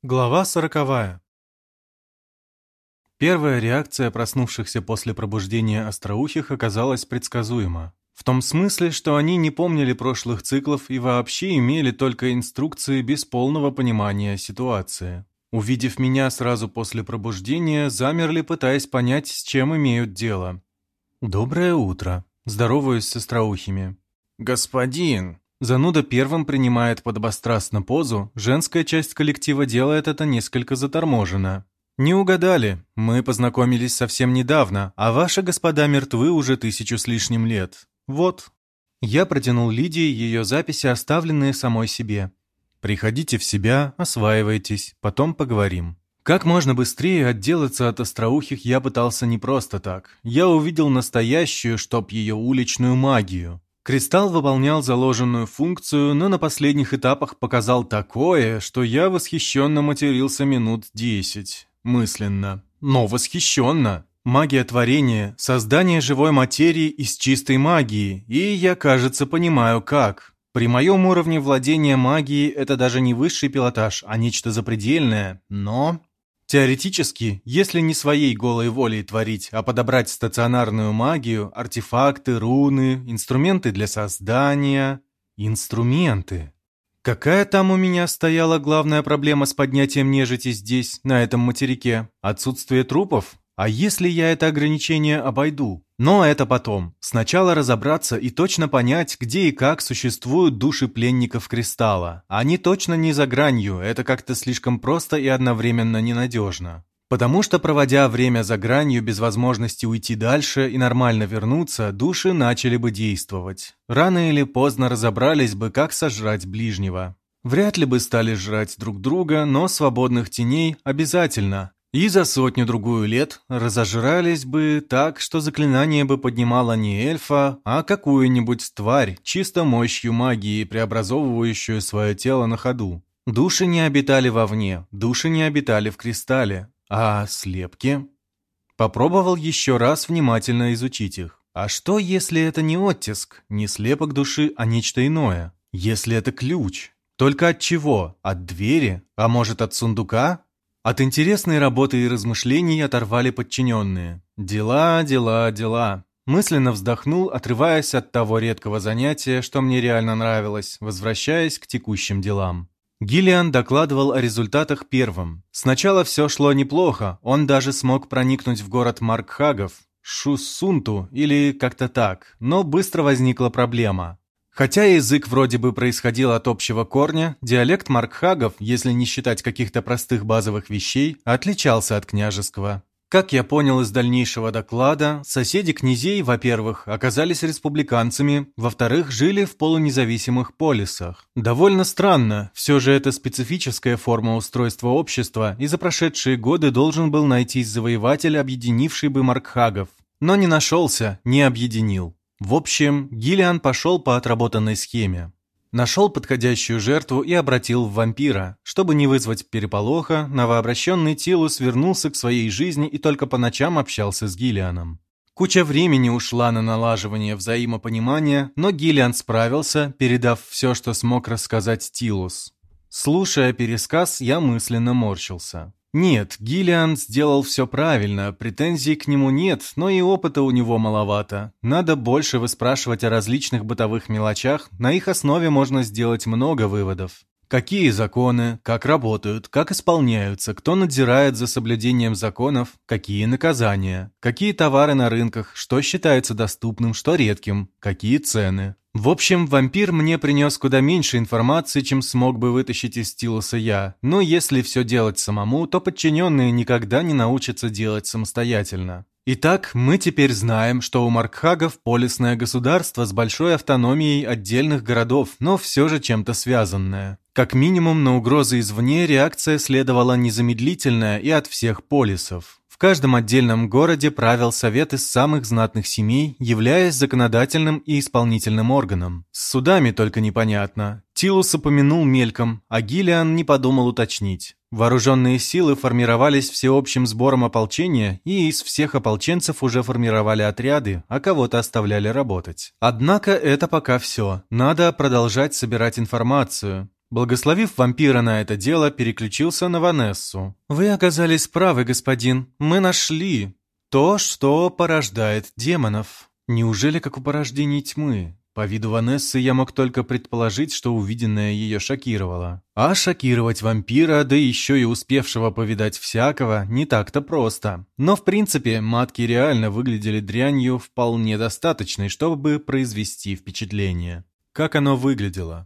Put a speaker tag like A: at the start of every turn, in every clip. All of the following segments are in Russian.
A: Глава 40. Первая реакция проснувшихся после пробуждения остроухих оказалась предсказуема. В том смысле, что они не помнили прошлых циклов и вообще имели только инструкции без полного понимания ситуации. Увидев меня сразу после пробуждения, замерли, пытаясь понять, с чем имеют дело. «Доброе утро», – здороваюсь с остроухими. «Господин!» Зануда первым принимает подобострастно позу, женская часть коллектива делает это несколько заторможенно. «Не угадали, мы познакомились совсем недавно, а ваши господа мертвы уже 1000 с лишним лет. Вот». Я протянул Лидии ее записи, оставленные самой себе. «Приходите в себя, осваивайтесь, потом поговорим». Как можно быстрее отделаться от остроухих я пытался не просто так. Я увидел настоящую, чтоб ее уличную магию. Кристалл выполнял заложенную функцию, но на последних этапах показал такое, что я восхищенно матерился минут 10. Мысленно. Но восхищенно. Магия творения, создание живой материи из чистой магии. И я, кажется, понимаю как. При моем уровне владения магией это даже не высший пилотаж, а нечто запредельное. Но... Теоретически, если не своей голой волей творить, а подобрать стационарную магию, артефакты, руны, инструменты для создания... Инструменты. Какая там у меня стояла главная проблема с поднятием нежити здесь, на этом материке? Отсутствие трупов? А если я это ограничение обойду? Но это потом. Сначала разобраться и точно понять, где и как существуют души пленников Кристалла. Они точно не за гранью, это как-то слишком просто и одновременно ненадежно. Потому что, проводя время за гранью без возможности уйти дальше и нормально вернуться, души начали бы действовать. Рано или поздно разобрались бы, как сожрать ближнего. Вряд ли бы стали жрать друг друга, но свободных теней обязательно. И за 100-другую лет разожрались бы так, что заклинание бы поднимало не эльфа, а какую-нибудь тварь, чисто мощью магии, преобразовывающую свое тело на ходу. Души не обитали вовне, души не обитали в кристалле. А слепки? Попробовал еще раз внимательно изучить их. А что, если это не оттиск, не слепок души, а нечто иное? Если это ключ? Только от чего? От двери? А может, от сундука? От интересной работы и размышлений оторвали подчиненные. Дела, дела, дела. Мысленно вздохнул, отрываясь от того редкого занятия, что мне реально нравилось, возвращаясь к текущим делам. Гиллиан докладывал о результатах первым. Сначала все шло неплохо, он даже смог проникнуть в город Маркхагов, Шуссунту или как-то так, но быстро возникла проблема. Хотя язык вроде бы происходил от общего корня, диалект Маркхагов, если не считать каких-то простых базовых вещей, отличался от княжеского. Как я понял из дальнейшего доклада, соседи князей, во-первых, оказались республиканцами, во-вторых, жили в полунезависимых полисах. Довольно странно, все же это специфическая форма устройства общества, и за прошедшие годы должен был найтись завоеватель, объединивший бы Маркхагов. Но не нашелся, не объединил. В общем, Гиллиан пошел по отработанной схеме. Нашел подходящую жертву и обратил в вампира. Чтобы не вызвать переполоха, новообращенный Тилус вернулся к своей жизни и только по ночам общался с Гиллианом. Куча времени ушла на налаживание взаимопонимания, но Гиллиан справился, передав все, что смог рассказать Тилус. Слушая пересказ, я мысленно морщился. Нет, Гиллиан сделал все правильно, претензий к нему нет, но и опыта у него маловато. Надо больше выспрашивать о различных бытовых мелочах, на их основе можно сделать много выводов. Какие законы, как работают, как исполняются, кто надзирает за соблюдением законов, какие наказания, какие товары на рынках, что считается доступным, что редким, какие цены. В общем, вампир мне принес куда меньше информации, чем смог бы вытащить из Тилуса я, но если все делать самому, то подчиненные никогда не научатся делать самостоятельно. Итак, мы теперь знаем, что у Маркхагов полисное государство с большой автономией отдельных городов, но все же чем-то связанное. Как минимум на угрозы извне реакция следовала незамедлительная и от всех полисов. В каждом отдельном городе правил совет из самых знатных семей, являясь законодательным и исполнительным органом. С судами только непонятно. Тилус упомянул мельком, а Гиллиан не подумал уточнить. Вооруженные силы формировались всеобщим сбором ополчения, и из всех ополченцев уже формировали отряды, а кого-то оставляли работать. Однако это пока все. Надо продолжать собирать информацию. Благословив вампира на это дело, переключился на Ванессу. «Вы оказались правы, господин. Мы нашли то, что порождает демонов. Неужели как у порождений тьмы?» По виду Ванессы я мог только предположить, что увиденное ее шокировало. А шокировать вампира, да еще и успевшего повидать всякого, не так-то просто. Но в принципе, матки реально выглядели дрянью вполне достаточной, чтобы произвести впечатление. Как оно выглядело?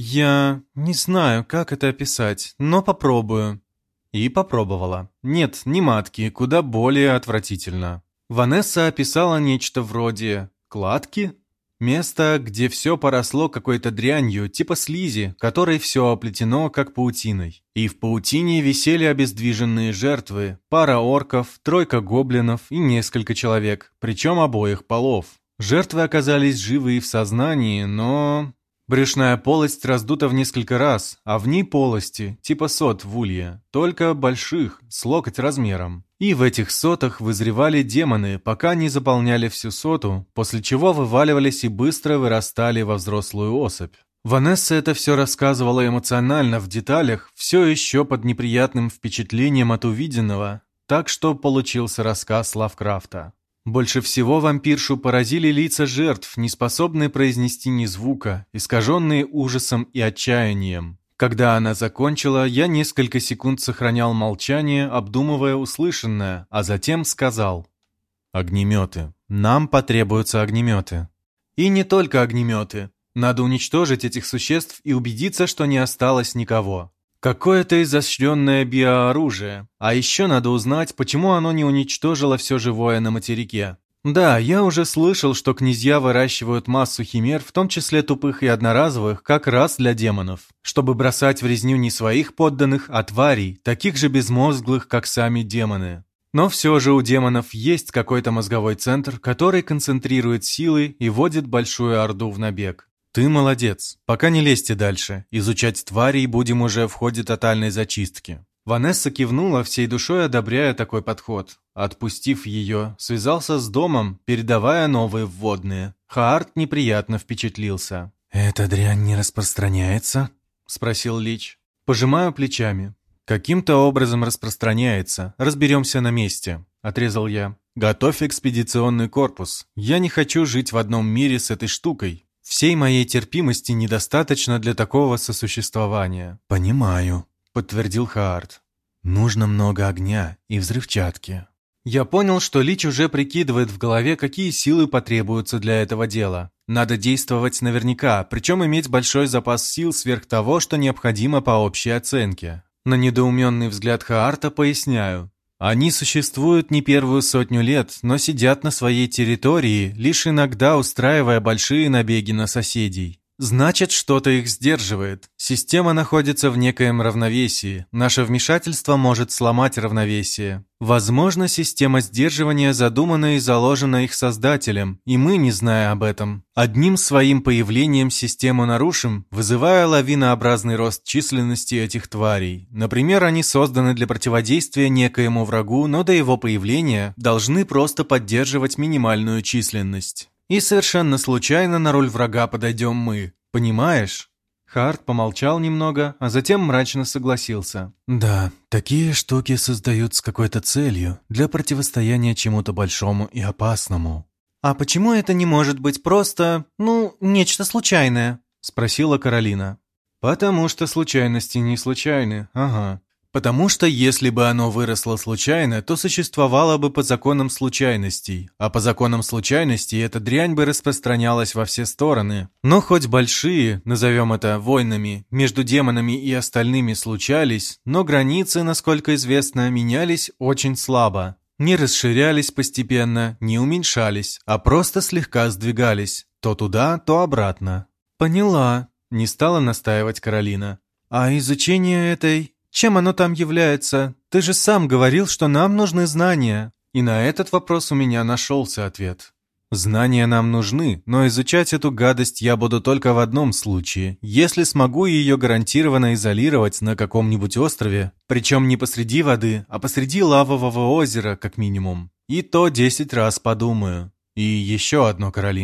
A: Я не знаю, как это описать, но попробую. И попробовала. Нет, не матки, куда более отвратительно. Ванесса описала нечто вроде кладки. Место, где все поросло какой-то дрянью, типа слизи, которой все оплетено, как паутиной. И в паутине висели обездвиженные жертвы, пара орков, тройка гоблинов и несколько человек, причем обоих полов. Жертвы оказались живы и в сознании, но... Брюшная полость раздута в несколько раз, а в ней полости, типа сот в улье, только больших, с локоть размером. И в этих сотах вызревали демоны, пока не заполняли всю соту, после чего вываливались и быстро вырастали во взрослую особь. Ванесса это все рассказывала эмоционально, в деталях, все еще под неприятным впечатлением от увиденного, так что получился рассказ Лавкрафта. Больше всего вампиршу поразили лица жертв, не способные произнести ни звука, искаженные ужасом и отчаянием. Когда она закончила, я несколько секунд сохранял молчание, обдумывая услышанное, а затем сказал: «Огнеметы. Нам потребуются огнеметы». И не только огнеметы. Надо уничтожить этих существ и убедиться, что не осталось никого. Какое-то изощренное биооружие. А еще надо узнать, почему оно не уничтожило все живое на материке. Да, я уже слышал, что князья выращивают массу химер, в том числе тупых и одноразовых, как раз для демонов, чтобы бросать в резню не своих подданных, а тварей, таких же безмозглых, как сами демоны. Но все же у демонов есть какой-то мозговой центр, который концентрирует силы и вводит большую орду в набег. «Ты молодец. Пока не лезьте дальше. Изучать тварей будем уже в ходе тотальной зачистки». Ванесса кивнула, всей душой одобряя такой подход. Отпустив ее, связался с домом, передавая новые вводные. Хаарт неприятно впечатлился. «Эта дрянь не распространяется?» — спросил Лич. Пожимаю плечами. «Каким-то образом распространяется. Разберемся на месте», — отрезал я. «Готовь экспедиционный корпус. Я не хочу жить в одном мире с этой штукой. Всей моей терпимости недостаточно для такого сосуществования». «Понимаю», — подтвердил Хаарт. «Нужно много огня и взрывчатки». Я понял, что Лич уже прикидывает в голове, какие силы потребуются для этого дела. Надо действовать наверняка, причем иметь большой запас сил сверх того, что необходимо по общей оценке. На недоуменный взгляд Хаарта поясняю. Они существуют не первую 100 лет, но сидят на своей территории, лишь иногда устраивая большие набеги на соседей. Значит, что-то их сдерживает. Система находится в некоем равновесии. Наше вмешательство может сломать равновесие. Возможно, система сдерживания задумана и заложена их создателем, и мы, не зная об этом, одним своим появлением систему нарушим, вызывая лавинообразный рост численности этих тварей. Например, они созданы для противодействия некоему врагу, но до его появления должны просто поддерживать минимальную численность. И совершенно случайно на роль врага подойдем мы. Понимаешь? Хаарт помолчал немного, а затем мрачно согласился. «Да, такие штуки создают с какой-то целью, для противостояния чему-то большому и опасному». «А почему это не может быть просто, нечто случайное?» — спросила Каролина. «Потому что случайности не случайны, ага. Потому что если бы оно выросло случайно, то существовало бы по законам случайностей, а по законам случайностей эта дрянь бы распространялась во все стороны. Но хоть большие, назовем это войнами, между демонами и остальными случались, но границы, насколько известно, менялись очень слабо. Не расширялись постепенно, не уменьшались, а просто слегка сдвигались, то туда, то обратно». «Поняла», — не стала настаивать Каролина. «А изучение этой... Чем оно там является? Ты же сам говорил, что нам нужны знания». И на этот вопрос у меня нашелся ответ. Знания нам нужны, но изучать эту гадость я буду только в одном случае, если смогу ее гарантированно изолировать на каком-нибудь острове, причем не посреди воды, а посреди лавового озера, как минимум. И то 10 раз подумаю. И еще одно, Каролина.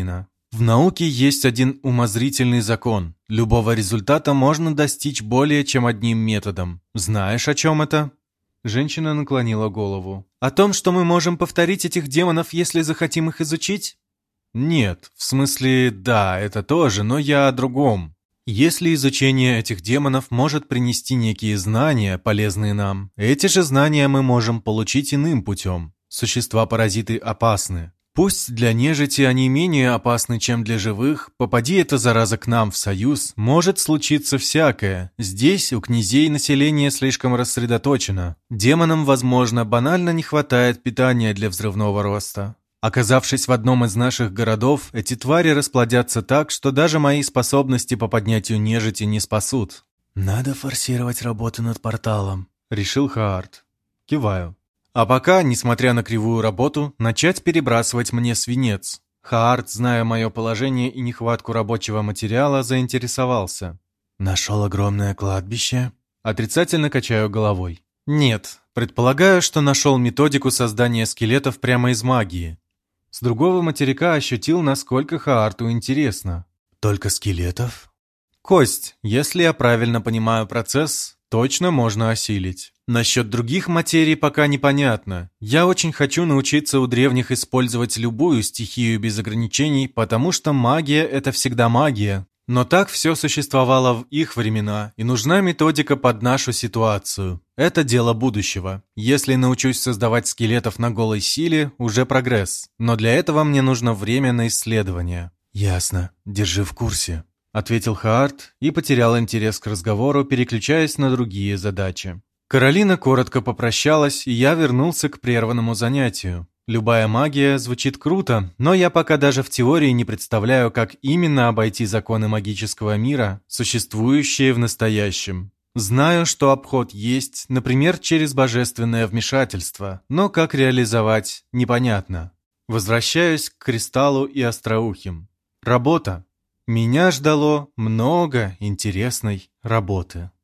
A: В науке есть один умозрительный закон. Любого результата можно достичь более чем одним методом. Знаешь, о чем это? Женщина наклонила голову. О том, что мы можем повторить этих демонов, если захотим их изучить? Нет, в смысле, да, это тоже, но я о другом. Если изучение этих демонов может принести некие знания, полезные нам, эти же знания мы можем получить иным путем. Существа-паразиты опасны. Пусть для нежити они менее опасны, чем для живых, попади эта зараза к нам в союз, может случиться всякое. Здесь у князей население слишком рассредоточено. Демонам, возможно, банально не хватает питания для взрывного роста. Оказавшись в одном из наших городов, эти твари расплодятся так, что даже мои способности по поднятию нежити не спасут. «Надо форсировать работу над порталом», — решил Хаарт. Киваю. А пока, несмотря на кривую работу, начать перебрасывать мне свинец. Хаарт, зная мое положение и нехватку рабочего материала, заинтересовался. «Нашел огромное кладбище?» Отрицательно качаю головой. «Нет, предполагаю, что нашел методику создания скелетов прямо из магии». С другого материка ощутил, насколько Хаарту интересно. «Только скелетов?» «Кость, если я правильно понимаю процесс, точно можно осилить. Насчет других материй пока непонятно. Я очень хочу научиться у древних использовать любую стихию без ограничений, потому что магия — это всегда магия. Но так все существовало в их времена, и нужна методика под нашу ситуацию. Это дело будущего. Если научусь создавать скелетов на голой силе, уже прогресс. Но для этого мне нужно время на исследование». «Ясно. Держи в курсе», — ответил Хаарт и потерял интерес к разговору, переключаясь на другие задачи. Каролина коротко попрощалась, и я вернулся к прерванному занятию. Любая магия звучит круто, но я пока даже в теории не представляю, как именно обойти законы магического мира, существующие в настоящем. Знаю, что обход есть, например, через божественное вмешательство, но как реализовать – непонятно. Возвращаюсь к Кристаллу и Остроухим. Работа. Меня ждало много интересной работы.